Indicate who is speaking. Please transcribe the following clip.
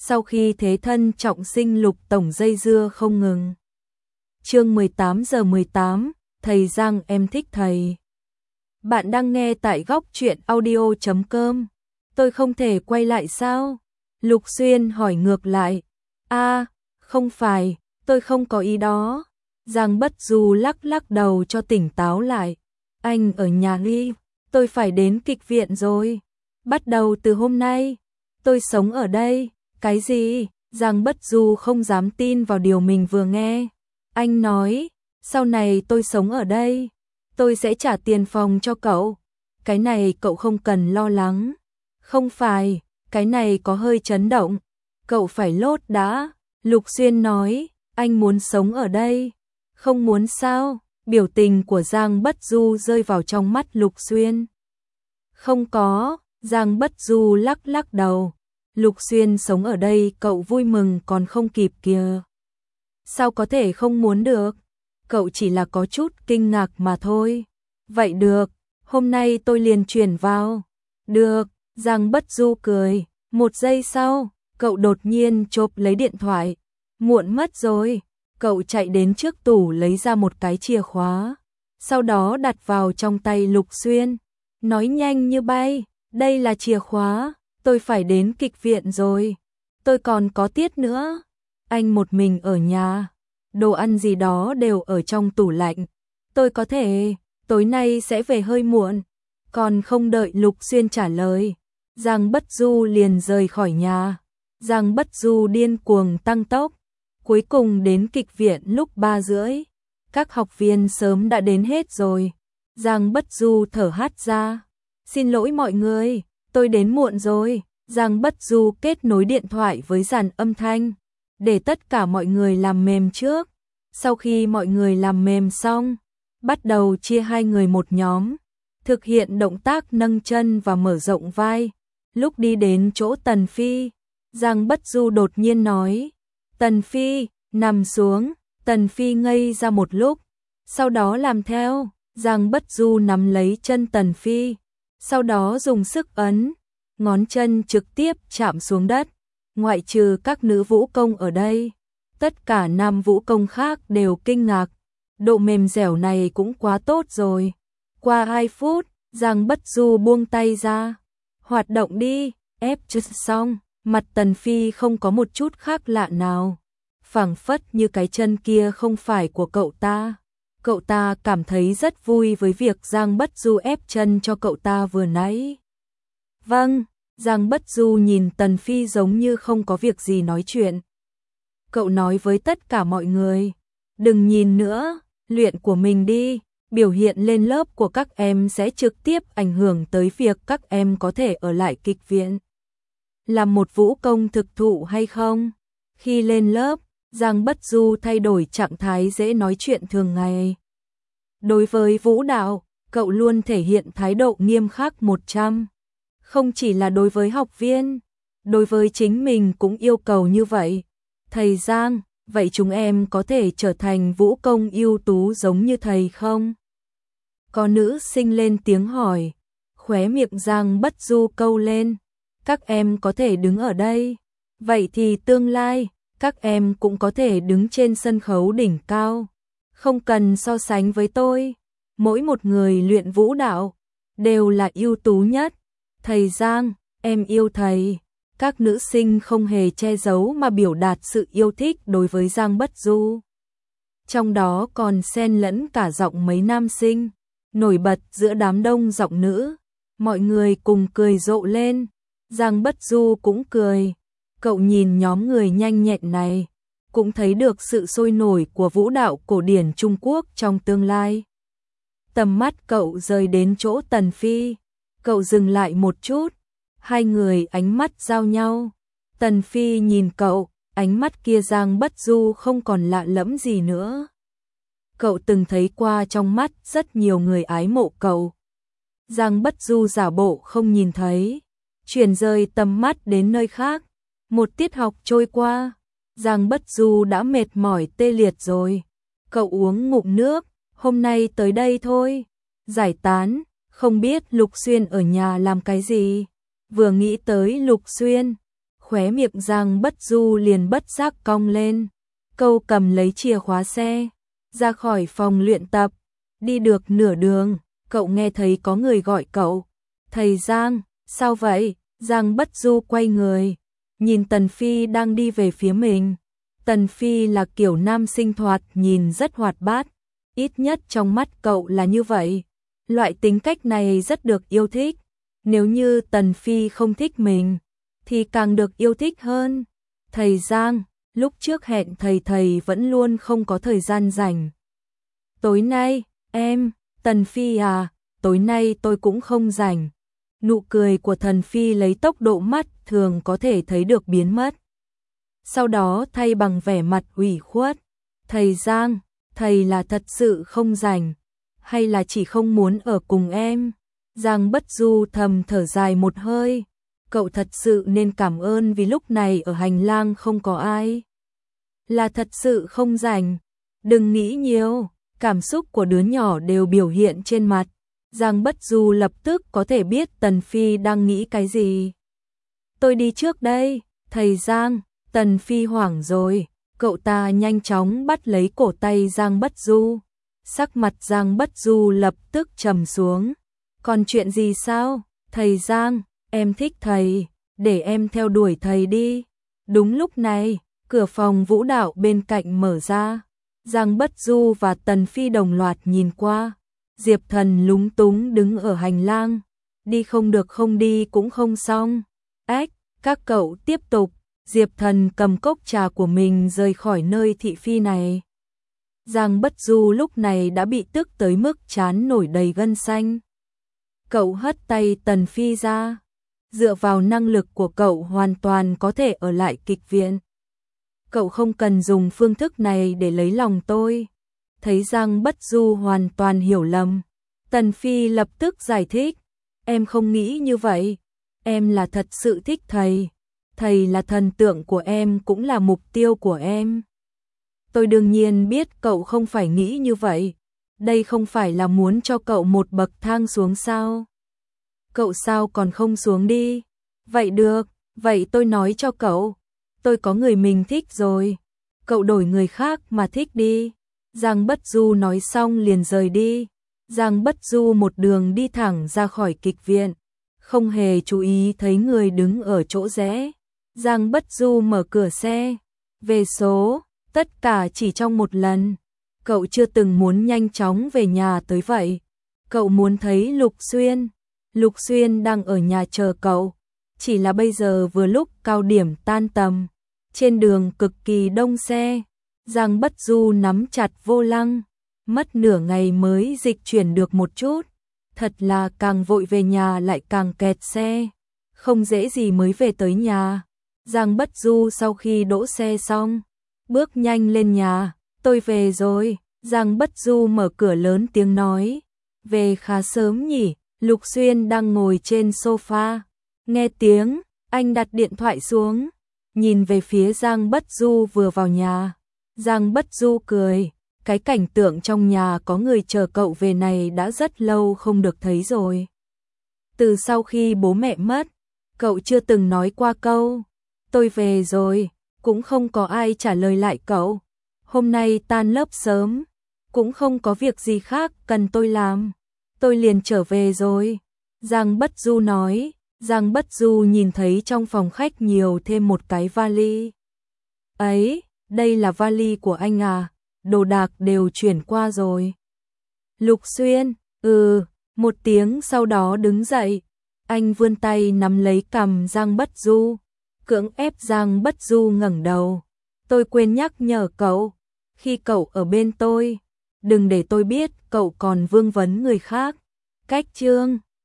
Speaker 1: Sau khi thế thân trọng sinh Lục tổng dây dưa không ngừng. Chương 18:18, thầy Giang em thích thầy. Bạn đang nghe tại góc truyện audio.com. Tôi không thể quay lại sao? Lục Xuyên hỏi ngược lại. Không phải, tôi không có ý đó. Giang Bất Du lắc lắc đầu cho tỉnh táo lại. Anh ở nhà đi, tôi phải đến kịch viện rồi. Bắt đầu từ hôm nay, tôi sống ở đây. Cái gì? Giang Bất Du không dám tin vào điều mình vừa nghe. Anh nói, sau này tôi sống ở đây, tôi sẽ trả tiền phòng cho cậu. Cái này cậu không cần lo lắng. Không phải, cái này có hơi chấn động. Cậu phải lốt đã. Lục Xuyên nói, anh muốn sống ở đây. Không muốn sao? Biểu tình của Giang Bất Du rơi vào trong mắt Lục Xuyên. Không có, Giang Bất Du lắc lắc đầu. Lục Xuyên sống ở đây cậu vui mừng còn không kịp kìa. Sao có thể không muốn được? Cậu chỉ là có chút kinh ngạc mà thôi. Vậy được, hôm nay tôi liền chuyển vào. Được, Giang Bất Du cười. Một giây sau, cậu đột nhiên chộp lấy điện thoại. Muộn mất rồi. Cậu chạy đến trước tủ lấy ra một cái chìa khóa. Sau đó đặt vào trong tay Lục Xuyên. Nói nhanh như bay, đây là chìa khóa. Tôi phải đến kịch viện rồi. Tôi còn có tiết nữa. Anh một mình ở nhà. Đồ ăn gì đó đều ở trong tủ lạnh. Tôi có thể, tối nay sẽ về hơi muộn. Còn không đợi Lục Xuyên trả lời, Giang Bất Du liền rời khỏi nhà. Giang Bất Du điên cuồng tăng tốc. Cuối cùng đến kịch viện lúc 3:30. Các học viên sớm đã đến hết rồi. Giang Bất Du thở hắt ra. Xin lỗi mọi người, tôi đến muộn rồi. Giang Bất Du kết nối điện thoại với dàn âm thanh, để tất cả mọi người làm mềm trước. Sau khi mọi người làm mềm xong, bắt đầu chia hai người một nhóm, thực hiện động tác nâng chân và mở rộng vai. Lúc đi đến chỗ Tần Phi, Giang Bất Du đột nhiên nói, Tần Phi, nằm xuống. Tần Phi ngây ra một lúc, sau đó làm theo. Giang Bất Du nắm lấy chân Tần Phi, sau đó dùng sức ấn, ngón chân trực tiếp chạm xuống đất. Ngoại trừ các nữ vũ công ở đây, tất cả nam vũ công khác đều kinh ngạc. Độ mềm dẻo này cũng quá tốt rồi. Qua 2 phút, Giang Bất Du buông tay ra. Hoạt động đi, ép chút xong. Mặt Tần Phi không có một chút khác lạ nào. Phảng phất như cái chân kia không phải của cậu ta. Cậu ta cảm thấy rất vui với việc Giang Bất Du ép chân cho cậu ta vừa nãy. Vâng, Giang Bất Du nhìn Tần Phi giống như không có việc gì nói chuyện. Cậu nói với tất cả mọi người, đừng nhìn nữa, luyện của mình đi, biểu hiện lên lớp của các em sẽ trực tiếp ảnh hưởng tới việc các em có thể ở lại kịch viện. Làm một vũ công thực thụ hay không? Khi lên lớp, Giang Bất Du thay đổi trạng thái dễ nói chuyện thường ngày. Đối với vũ đạo, cậu luôn thể hiện thái độ nghiêm khắc 100. Không chỉ là đối với học viên, đối với chính mình cũng yêu cầu như vậy. Thầy Giang, vậy chúng em có thể trở thành vũ công ưu tú giống như thầy không? Có nữ sinh lên tiếng hỏi, khóe miệng Giang Bất Du câu lên. Các em có thể đứng ở đây, vậy thì tương lai, các em cũng có thể đứng trên sân khấu đỉnh cao. Không cần so sánh với tôi, mỗi một người luyện vũ đạo đều là ưu tú nhất. Thầy Giang, em yêu thầy. Các nữ sinh không hề che giấu mà biểu đạt sự yêu thích đối với Giang Bất Du. Trong đó còn xen lẫn cả giọng mấy nam sinh, nổi bật giữa đám đông giọng nữ. Mọi người cùng cười rộ lên. Giang Bất Du cũng cười. Cậu nhìn nhóm người nhanh nhẹn này, cũng thấy được sự sôi nổi của vũ đạo cổ điển Trung Quốc trong tương lai. Tầm mắt cậu rời đến chỗ Tần Phi. Cậu dừng lại một chút. Hai người ánh mắt giao nhau. Tần Phi nhìn cậu, ánh mắt kia Giang Bất Du không còn lạ lẫm gì nữa. Cậu từng thấy qua trong mắt rất nhiều người ái mộ cậu. Giang Bất Du giả bộ không nhìn thấy, chuyển rời tầm mắt đến nơi khác. Một tiết học trôi qua, Giang Bất Du đã mệt mỏi tê liệt rồi. Cậu uống ngụm nước, hôm nay tới đây thôi. Giải tán, không biết Lục Xuyên ở nhà làm cái gì. Vừa nghĩ tới Lục Xuyên, khóe miệng Giang Bất Du liền bất giác cong lên. Cậu cầm lấy chìa khóa xe, ra khỏi phòng luyện tập, đi được nửa đường, cậu nghe thấy có người gọi cậu. Thầy Giang, sao vậy? Giang Bất Du quay người, nhìn Tần Phi đang đi về phía mình. Tần Phi là kiểu nam sinh thoạt nhìn rất hoạt bát, ít nhất trong mắt cậu là như vậy. Loại tính cách này rất được yêu thích. Nếu như Tần Phi không thích mình, thì càng được yêu thích hơn. Thầy Giang, lúc trước hẹn thầy vẫn luôn không có thời gian rảnh. Tối nay, Tần Phi à, tối nay tôi cũng không rảnh. Nụ cười của Tần Phi lấy tốc độ mắt thường có thể thấy được biến mất. Sau đó thay bằng vẻ mặt ủy khuất. Thầy Giang, thầy là thật sự không rảnh, hay là chỉ không muốn ở cùng em? Giang Bất Du thầm thở dài một hơi. Cậu thật sự nên cảm ơn vì lúc này ở hành lang không có ai. Là thật sự không rảnh. Đừng nghĩ nhiều, cảm xúc của đứa nhỏ đều biểu hiện trên mặt. Giang Bất Du lập tức có thể biết Tần Phi đang nghĩ cái gì. Tôi đi trước đây, thầy Giang. Tần Phi hoảng rồi, cậu ta nhanh chóng bắt lấy cổ tay Giang Bất Du. Sắc mặt Giang Bất Du lập tức trầm xuống. Còn chuyện gì sao? Thầy Giang, em thích thầy, để em theo đuổi thầy đi. Đúng lúc này, cửa phòng vũ đạo bên cạnh mở ra. Giang Bất Du và Tần Phi đồng loạt nhìn qua. Diệp Thần lúng túng đứng ở hành lang. Đi không được không đi cũng không xong. Ách, các cậu tiếp tục. Diệp Thần cầm cốc trà của mình rời khỏi nơi thị phi này. Giang Bất Du lúc này đã bị tức tới mức trán nổi đầy gân xanh. Cậu hất tay Tần Phi ra. Dựa vào năng lực của cậu hoàn toàn có thể ở lại kịch viện. Cậu không cần dùng phương thức này để lấy lòng tôi. Thấy Giang Bất Du hoàn toàn hiểu lầm, Tần Phi lập tức giải thích. Em không nghĩ như vậy. Em là thật sự thích thầy. Thầy là thần tượng của em cũng là mục tiêu của em. Tôi đương nhiên biết cậu không phải nghĩ như vậy. Đây không phải là muốn cho cậu một bậc thang xuống sao? Cậu sao còn không xuống đi? Vậy được, vậy tôi nói cho cậu. Tôi có người mình thích rồi. Cậu đổi người khác mà thích đi. Giang Bất Du nói xong liền rời đi. Giang Bất Du một đường đi thẳng ra khỏi kịch viện. Không hề chú ý thấy người đứng ở chỗ rẽ. Giang Bất Du mở cửa xe. Về số, tất cả chỉ trong một lần. Cậu chưa từng muốn nhanh chóng về nhà tới vậy. Cậu muốn thấy Lục Xuyên. Lục Xuyên đang ở nhà chờ cậu. Chỉ là bây giờ vừa lúc cao điểm tan tầm. Trên đường cực kỳ đông xe. Giang Bất Du nắm chặt vô lăng. Mất nửa ngày mới dịch chuyển được một chút. Thật là càng vội về nhà lại càng kẹt xe. Không dễ gì mới về tới nhà. Giang Bất Du sau khi đỗ xe xong, bước nhanh lên nhà. Tôi về rồi. Giang Bất Du mở cửa lớn tiếng nói. Về khá sớm nhỉ. Lục Xuyên đang ngồi trên sofa. Nghe tiếng, anh đặt điện thoại xuống. Nhìn về phía Giang Bất Du vừa vào nhà. Giang Bất Du cười. Cái cảnh tượng trong nhà có người chờ cậu về này đã rất lâu không được thấy rồi. Từ sau khi bố mẹ mất, cậu chưa từng nói qua câu tôi về rồi, cũng không có ai trả lời lại cậu. Hôm nay tan lớp sớm, cũng không có việc gì khác cần tôi làm. Tôi liền trở về rồi. Giang Bất Du nói. Giang Bất Du nhìn thấy trong phòng khách nhiều thêm một cái vali. Ấy, đây là vali của anh à, đồ đạc đều chuyển qua rồi. Lục Xuyên, một tiếng sau đó đứng dậy. Anh vươn tay nắm lấy cằm Giang Bất Du, cưỡng ép Giang Bất Du ngẩng đầu. Tôi quên nhắc nhở cậu, khi cậu ở bên tôi, đừng để tôi biết cậu còn vương vấn người khác. Cách chương